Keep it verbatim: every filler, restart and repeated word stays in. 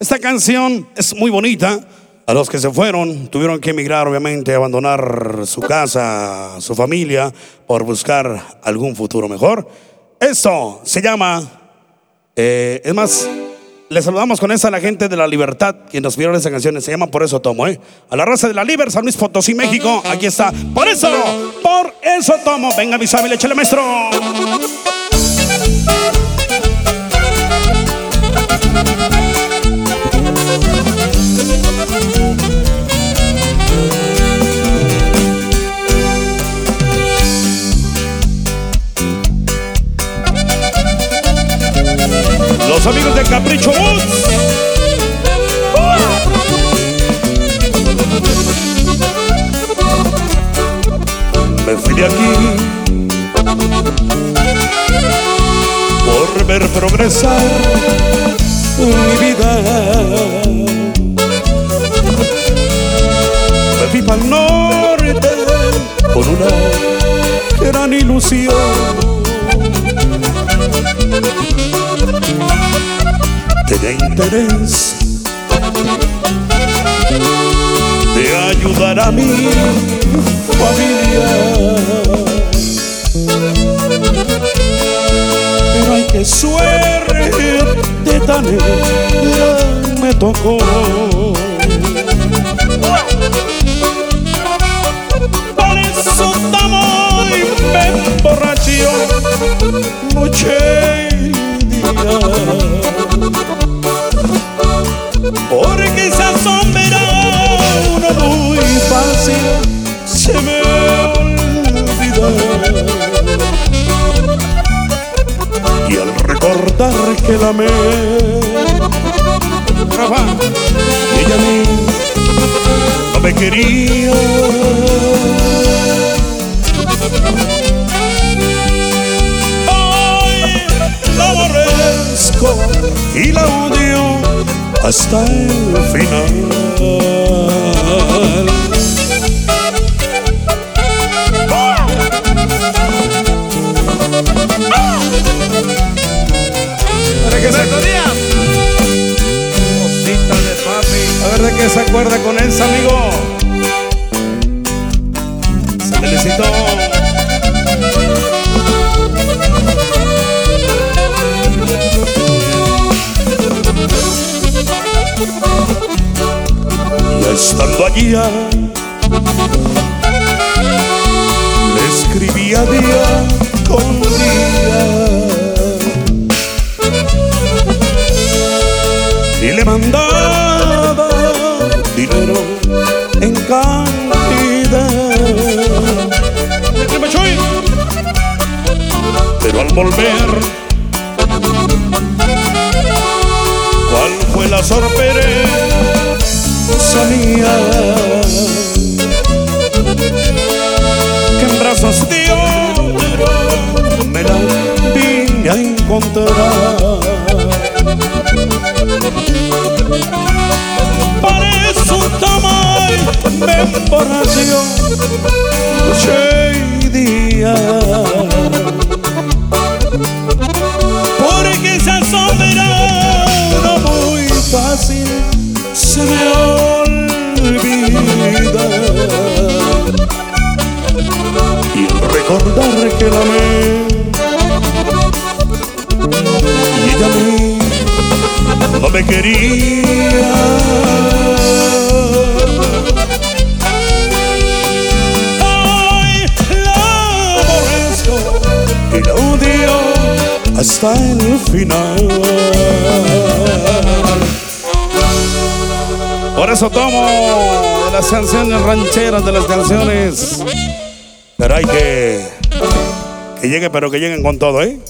Esta canción es muy bonita. A los que se fueron, tuvieron que emigrar, obviamente, abandonar su casa, su familia, por buscar algún futuro mejor. Esto se llama, eh, es más, le saludamos con esa a la gente de La Libertad, quien nos pidieron esa canción. Se llama Por Eso Tomo, ¿eh? A la raza de La Liber, San Luis Potosí, México. Aquí está, por eso, por eso tomo. Venga, mi sábile, échale, maestro. Los amigos de Capricho Bus. Me fui de aquí por ver progresar mi vida. Me fui para el norte con una gran ilusión. Tenía interés de ayudar a mi familia, pero ay, qué suerte tan gran me tocó. Por eso tomo y me emborracho noche y día, porque se asombra uno muy fácil, se me olvida. Y al recordar que la amé, y ella a mí no me quería, hoy la aborrezco y la odio hasta el final. ¿Para qué se día? Cosita de papi. A ver de qué se acuerda con ese amigo. Se felicitó. Estando allí, le escribía día con día y le mandaba dinero en cantidad. Pero al volver, ¿cuál fue la sorpresa mía? Que en brazos de otro me la vine a encontrar. Por eso tomo y me emborracho noche y día, porque se asombra no muy fácil, se me olvida. Y al recordar que la amé, y ella a mí no me quería, hoy la aborrezco y la odio hasta el final. Por eso tomo de las canciones rancheras, de las canciones. Pero hay que que llegue, pero que lleguen con todo, ¿eh?